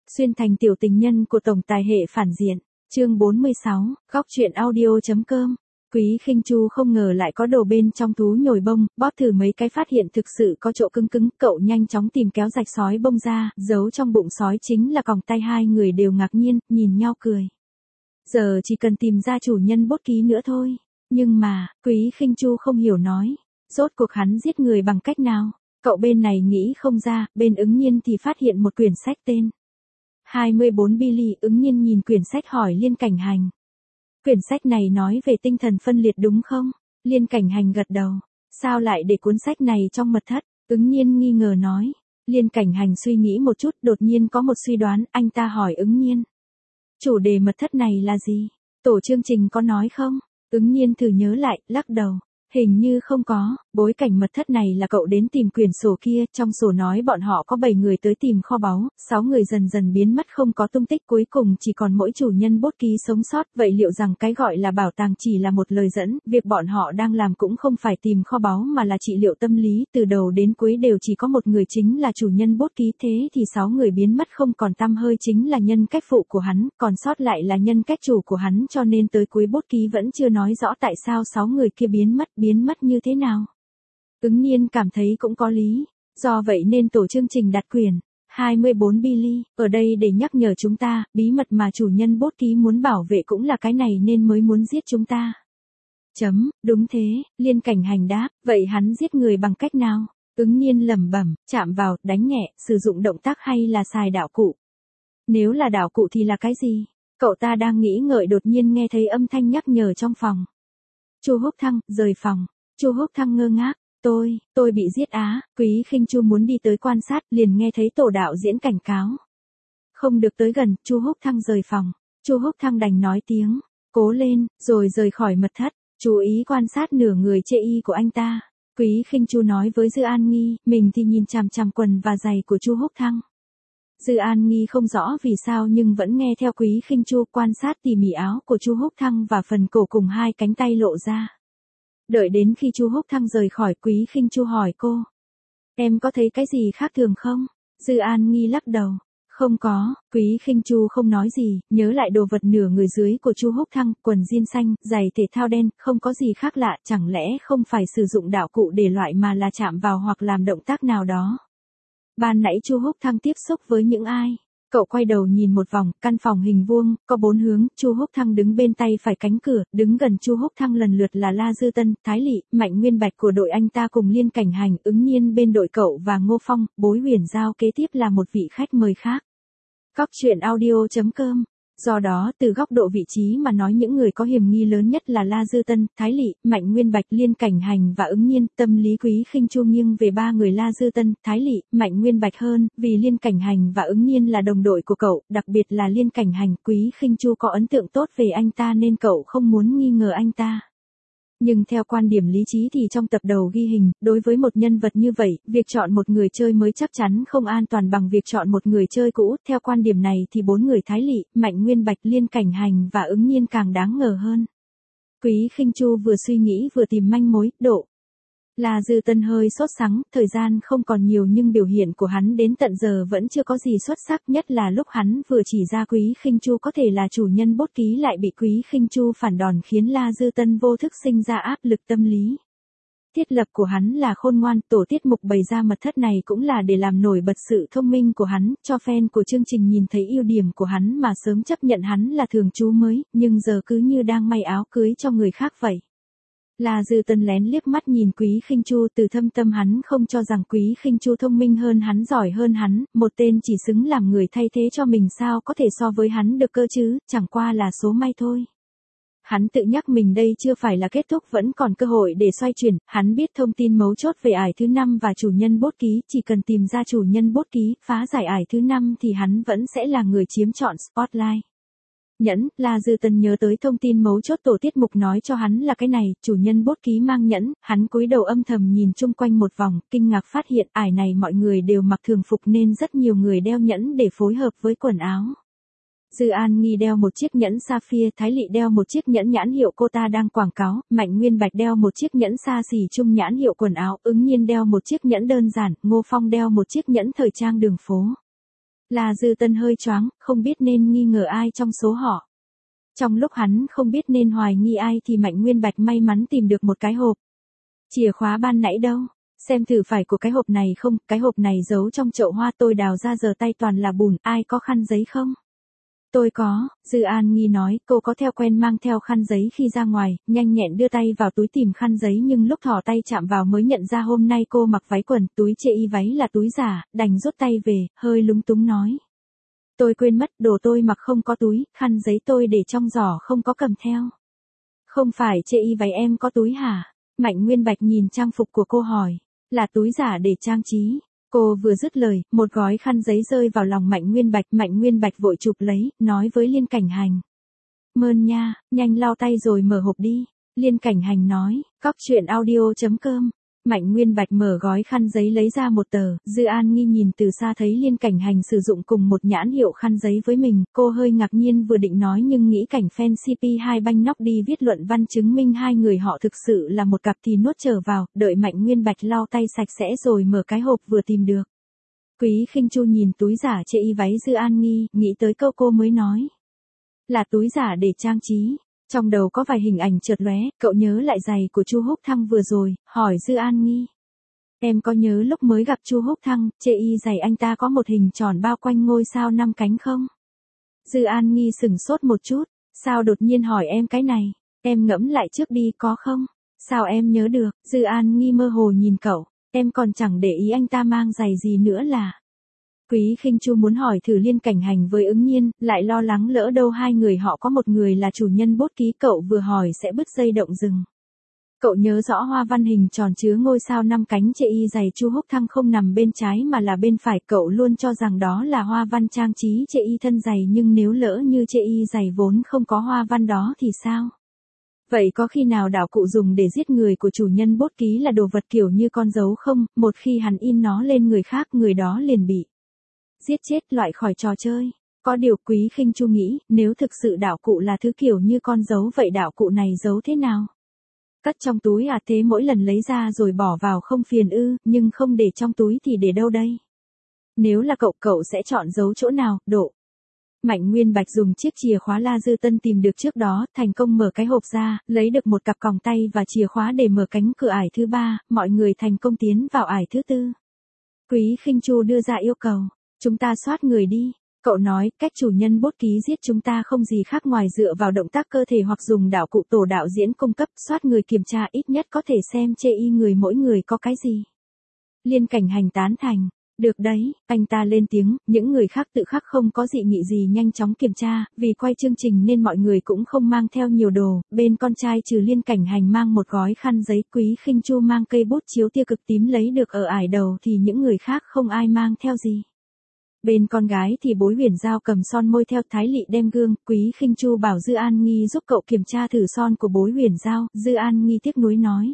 Xuyên thành tiểu tình nhân của tổng tài hệ phản diện. Chương 46, góc truyện audio.com. Quý Khinh Chu không ngờ lại có đồ bên trong thú nhồi bông, bóp thử mấy cái phát hiện thực sự có chỗ cứng cứng, cậu nhanh chóng tìm kéo rạch sói bông ra, giấu trong bụng sói chính là còng tay. Hai người đều ngạc nhiên, nhìn nhau cười. Giờ chỉ cần tìm ra chủ nhân bút ký nữa thôi. Nhưng mà, Quý Khinh Chu không hiểu nói, rốt cuộc hắn giết người bằng cách nào? Cậu bên này nghĩ không ra, bên Ứng Nhiên thì phát hiện một quyển sách tên 24 Billy. Ứng Nhiên nhìn quyển sách hỏi Liên Cảnh Hành. Quyển sách này nói về tinh thần phân liệt đúng không? Liên Cảnh Hành gật đầu. Sao lại để cuốn sách này trong mật thất? Ứng Nhiên nghi ngờ nói. Liên Cảnh Hành suy nghĩ một chút, đột nhiên có một suy đoán, anh ta hỏi Ứng Nhiên. Chủ đề mật thất này là gì? Tổ chương trình có nói không? Ứng Nhiên thử nhớ lại, lắc đầu. Hình như không có, bối cảnh mật thất này là cậu đến tìm quyển sổ kia, trong sổ nói bọn họ có 7 người tới tìm kho báu, 6 người dần dần biến mất không có tung tích, cuối cùng chỉ còn mỗi chủ nhân bút ký sống sót. Vậy liệu rằng cái gọi là bảo tàng chỉ là một lời dẫn, việc bọn họ đang làm cũng không phải tìm kho báu mà là trị liệu tâm lý, từ đầu đến cuối đều chỉ có một người chính là chủ nhân bút ký, thế thì 6 người biến mất không còn tăm hơi chính là nhân cách phụ của hắn, còn sót lại là nhân cách chủ của hắn, cho nên tới cuối bút ký vẫn chưa nói rõ tại sao 6 người kia biến mất như thế nào. Ứng Nhiên cảm thấy cũng có lý, do vậy nên tổ chương trình đặt quyển 24 Billy ở đây để nhắc nhở chúng ta, bí mật mà chủ nhân bút ký muốn bảo vệ cũng là cái này nên mới muốn giết chúng ta. Đúng thế, Liên Cảnh Hành đáp, vậy hắn giết người bằng cách nào? Ứng Nhiên lẩm bẩm, chạm vào, đánh nhẹ, sử dụng động tác hay là xài đạo cụ? Nếu là đạo cụ thì là cái gì? Cậu ta đang nghĩ ngợi đột nhiên nghe thấy âm thanh nhắc nhở trong phòng. Chu Húc Thăng, rời phòng. Chu Húc Thăng ngơ ngác, tôi bị giết á. Quý Khinh Chu muốn đi tới quan sát, liền nghe thấy tổ đạo diễn cảnh cáo. Không được tới gần. Chu Húc Thăng rời phòng. Chu Húc Thăng đành nói tiếng, cố lên, rồi rời khỏi mật thất, chú ý quan sát nửa người chê y của anh ta. Quý Khinh Chu nói với Dư An Nghi, mình thì nhìn chằm chằm quần và giày của Chu Húc Thăng. Dư An Nghi không rõ vì sao nhưng vẫn nghe theo Quý Khinh Chu, quan sát tỉ mỉ áo của Chu Húc Thăng và phần cổ cùng hai cánh tay lộ ra. Đợi đến khi Chu Húc Thăng rời khỏi, Quý Khinh Chu hỏi cô. Em có thấy cái gì khác thường không? Dư An Nghi lắc đầu. Không có. Quý Khinh Chu không nói gì, nhớ lại đồ vật nửa người dưới của Chu Húc Thăng, quần jean xanh, giày thể thao đen, không có gì khác lạ, chẳng lẽ không phải sử dụng đạo cụ để loại mà là chạm vào hoặc làm động tác nào đó. Ban nãy Chu Húc Thăng tiếp xúc với những ai? Cậu quay đầu nhìn một vòng, căn phòng hình vuông, có 4 hướng, Chu Húc Thăng đứng bên tay phải cánh cửa, đứng gần Chu Húc Thăng lần lượt là La Dư Tân, Thái Lị, Mạnh Nguyên Bạch của đội anh ta cùng Liên Cảnh Hành, Ứng Nhiên bên đội cậu và Ngô Phong, Bối Huyền Giao kế tiếp là một vị khách mời khác. Góc truyện audio.com. Do đó, từ góc độ vị trí mà nói những người có hiểm nghi lớn nhất là La Dư Tân, Thái Lị, Mạnh Nguyên Bạch, Liên Cảnh Hành và Ứng Nhiên. Tâm lý Quý Khinh Chu nghiêng về 3 người La Dư Tân, Thái Lị, Mạnh Nguyên Bạch hơn, vì Liên Cảnh Hành và Ứng Nhiên là đồng đội của cậu, đặc biệt là Liên Cảnh Hành, Quý Khinh Chu có ấn tượng tốt về anh ta nên cậu không muốn nghi ngờ anh ta. Nhưng theo quan điểm lý trí thì trong tập đầu ghi hình, đối với một nhân vật như vậy, việc chọn một người chơi mới chắc chắn không an toàn bằng việc chọn một người chơi cũ. Theo quan điểm này thì 4 người Thái Lị, Mạnh Nguyên Bạch, Liên Cảnh Hành và Ứng Nhiên càng đáng ngờ hơn. Quý Khinh Chu vừa suy nghĩ vừa tìm manh mối, độ. La Dư Tân hơi sốt sắng, thời gian không còn nhiều nhưng biểu hiện của hắn đến tận giờ vẫn chưa có gì xuất sắc, nhất là lúc hắn vừa chỉ ra Quý Khinh Chu có thể là chủ nhân bút ký lại bị Quý Khinh Chu phản đòn khiến La Dư Tân vô thức sinh ra áp lực tâm lý. Thiết lập của hắn là khôn ngoan, tổ tiết mục bày ra mật thất này cũng là để làm nổi bật sự thông minh của hắn, cho fan của chương trình nhìn thấy ưu điểm của hắn mà sớm chấp nhận hắn là thường trú mới, nhưng giờ cứ như đang may áo cưới cho người khác vậy. La Dư Tân lén liếc mắt nhìn Quý Khinh Chu, từ thâm tâm hắn không cho rằng Quý Khinh Chu thông minh hơn hắn, giỏi hơn hắn, một tên chỉ xứng làm người thay thế cho mình sao có thể so với hắn được cơ chứ, chẳng qua là số may thôi. Hắn tự nhắc mình đây chưa phải là kết thúc, vẫn còn cơ hội để xoay chuyển, hắn biết thông tin mấu chốt về ải thứ 5 và chủ nhân bút ký, chỉ cần tìm ra chủ nhân bút ký, phá giải ải thứ 5 thì hắn vẫn sẽ là người chiếm trọn spotlight. Nhẫn, La Dư Tân nhớ tới thông tin mấu chốt tổ tiết mục nói cho hắn là cái này, chủ nhân bút ký mang nhẫn, hắn cúi đầu âm thầm nhìn chung quanh một vòng, kinh ngạc phát hiện ải này mọi người đều mặc thường phục nên rất nhiều người đeo nhẫn để phối hợp với quần áo. Dư An Nghi đeo một chiếc nhẫn sapphire, Thái Lị đeo một chiếc nhẫn nhãn hiệu cô ta đang quảng cáo, Mạnh Nguyên Bạch đeo một chiếc nhẫn xa xỉ chung nhãn hiệu quần áo, Ứng Nhiên đeo một chiếc nhẫn đơn giản, Ngô Phong đeo một chiếc nhẫn thời trang đường phố. La Dư Tân hơi choáng, không biết nên nghi ngờ ai trong số họ. Trong lúc hắn không biết nên hoài nghi ai thì Mạnh Nguyên Bạch may mắn tìm được một cái hộp. Chìa khóa ban nãy đâu? Xem thử phải của cái hộp này không, cái hộp này giấu trong chậu hoa tôi đào ra giờ tay toàn là bùn, ai có khăn giấy không? Tôi có, Dư An Nghi nói, cô có theo quen mang theo khăn giấy khi ra ngoài, nhanh nhẹn đưa tay vào túi tìm khăn giấy nhưng lúc thò tay chạm vào mới nhận ra hôm nay cô mặc váy quần, túi chê y váy là túi giả, đành rút tay về, hơi lúng túng nói. Tôi quên mất, đồ tôi mặc không có túi, khăn giấy tôi để trong giỏ không có cầm theo. Không phải chê y váy em có túi hả? Mạnh Nguyên Bạch nhìn trang phục của cô hỏi, là túi giả để trang trí. Cô vừa dứt lời, một gói khăn giấy rơi vào lòng Mạnh Nguyên Bạch vội chụp lấy, nói với Liên Cảnh Hành. Mơn nha, nhanh lau tay rồi mở hộp đi. Liên Cảnh Hành nói, coctruyện.audio.com. Mạnh Nguyên Bạch mở gói khăn giấy lấy ra một tờ, Dư An Nghi nhìn từ xa thấy Liên Cảnh Hành sử dụng cùng một nhãn hiệu khăn giấy với mình, cô hơi ngạc nhiên vừa định nói nhưng nghĩ cảnh fan CP2 banh nóc đi viết luận văn chứng minh hai người họ thực sự là một cặp thì nuốt trở vào, đợi Mạnh Nguyên Bạch lau tay sạch sẽ rồi mở cái hộp vừa tìm được. Quý Khinh Chu nhìn túi giả chê y váy Dư An Nghi, nghĩ tới câu cô mới nói. Là túi giả để trang trí. Trong đầu có vài hình ảnh chợt lóe, cậu nhớ lại giày của Chu Húc Thăng vừa rồi, hỏi Dư An Nghi. Em có nhớ lúc mới gặp Chu Húc Thăng, chê y giày anh ta có một hình tròn bao quanh ngôi sao 5 cánh không? Dư An Nghi sửng sốt một chút, sao đột nhiên hỏi em cái này? Em ngẫm lại trước đi có không? Sao em nhớ được? Dư An Nghi mơ hồ nhìn cậu, em còn chẳng để ý anh ta mang giày gì nữa là. Quý Khinh Chu muốn hỏi thử Liên Cảnh Hành với Ứng Nhiên, lại lo lắng lỡ đâu hai người họ có một người là chủ nhân bút ký, cậu vừa hỏi sẽ bứt dây động rừng. Cậu nhớ rõ hoa văn hình tròn chứa ngôi sao 5 cánh chê y giày Chu Húc Thăng không nằm bên trái mà là bên phải, cậu luôn cho rằng đó là hoa văn trang trí chê y thân giày nhưng nếu lỡ như chê y giày vốn không có hoa văn đó thì sao? Vậy có khi nào đạo cụ dùng để giết người của chủ nhân bút ký là đồ vật kiểu như con dấu không, một khi hắn in nó lên người khác người đó liền bị giết chết loại khỏi trò chơi. Có điều Quý Khinh Chu nghĩ, nếu thực sự đạo cụ là thứ kiểu như con dấu vậy đạo cụ này giấu thế nào? Cất trong túi à, thế mỗi lần lấy ra rồi bỏ vào không phiền ư, nhưng không để trong túi thì để đâu đây? Nếu là cậu sẽ chọn giấu chỗ nào, Độ? Mạnh Nguyên Bạch dùng chiếc chìa khóa La Dư Tân tìm được trước đó, thành công mở cái hộp ra, lấy được một cặp còng tay và chìa khóa để mở cánh cửa ải thứ 3, mọi người thành công tiến vào ải thứ 4. Quý Khinh Chu đưa ra yêu cầu. Chúng ta soát người đi. Cậu nói, cách chủ nhân bút ký giết chúng ta không gì khác ngoài dựa vào động tác cơ thể hoặc dùng đạo cụ tổ đạo diễn cung cấp, soát người kiểm tra ít nhất có thể xem chê y người mỗi người có cái gì. Liên Cảnh Hành tán thành. Được đấy, anh ta lên tiếng, những người khác tự khắc không có dị nghị gì nhanh chóng kiểm tra, vì quay chương trình nên mọi người cũng không mang theo nhiều đồ, bên con trai trừ Liên Cảnh Hành mang một gói khăn giấy, Quý Khinh Chu mang cây bút chiếu tia cực tím lấy được ở ải đầu thì những người khác không ai mang theo gì. Bên con gái thì Bối Huyền Giao cầm son môi theo Thái Lị đem gương, Quý Khinh Chu bảo Dư An Nghi giúp cậu kiểm tra thử son của Bối Huyền Giao, Dư An Nghi tiếc nuối nói.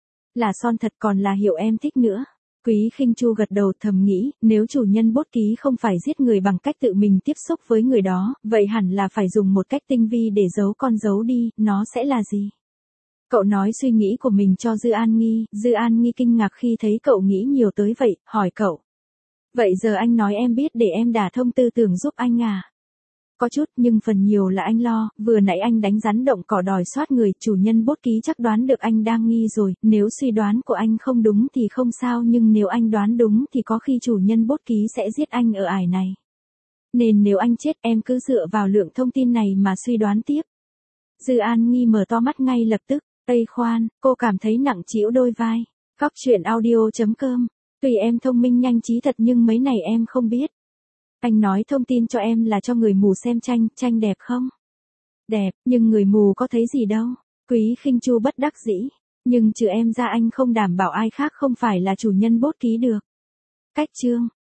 Là son thật còn là hiệu em thích nữa. Quý Khinh Chu gật đầu thầm nghĩ, nếu chủ nhân bút ký không phải giết người bằng cách tự mình tiếp xúc với người đó, vậy hẳn là phải dùng một cách tinh vi để giấu con dấu đi, nó sẽ là gì? Cậu nói suy nghĩ của mình cho Dư An Nghi kinh ngạc khi thấy cậu nghĩ nhiều tới vậy, hỏi cậu. Vậy giờ anh nói em biết để em đả thông tư tưởng giúp anh à? Có chút nhưng phần nhiều là anh lo, vừa nãy anh đánh rắn động cỏ đòi soát người, chủ nhân bút ký chắc đoán được anh đang nghi rồi, nếu suy đoán của anh không đúng thì không sao nhưng nếu anh đoán đúng thì có khi chủ nhân bút ký sẽ giết anh ở ải này. Nên nếu anh chết em cứ dựa vào lượng thông tin này mà suy đoán tiếp. Dư An Nghi mở to mắt ngay lập tức, Ây khoan, cô cảm thấy nặng trĩu đôi vai. Coctruyện.audio.com. Tuy em thông minh nhanh trí thật nhưng mấy này em không biết. Anh nói thông tin cho em là cho người mù xem tranh đẹp không? Đẹp, nhưng người mù có thấy gì đâu. Quý Khinh Chu bất đắc dĩ. Nhưng trừ em ra anh không đảm bảo ai khác không phải là chủ nhân bút ký được. Cách chương.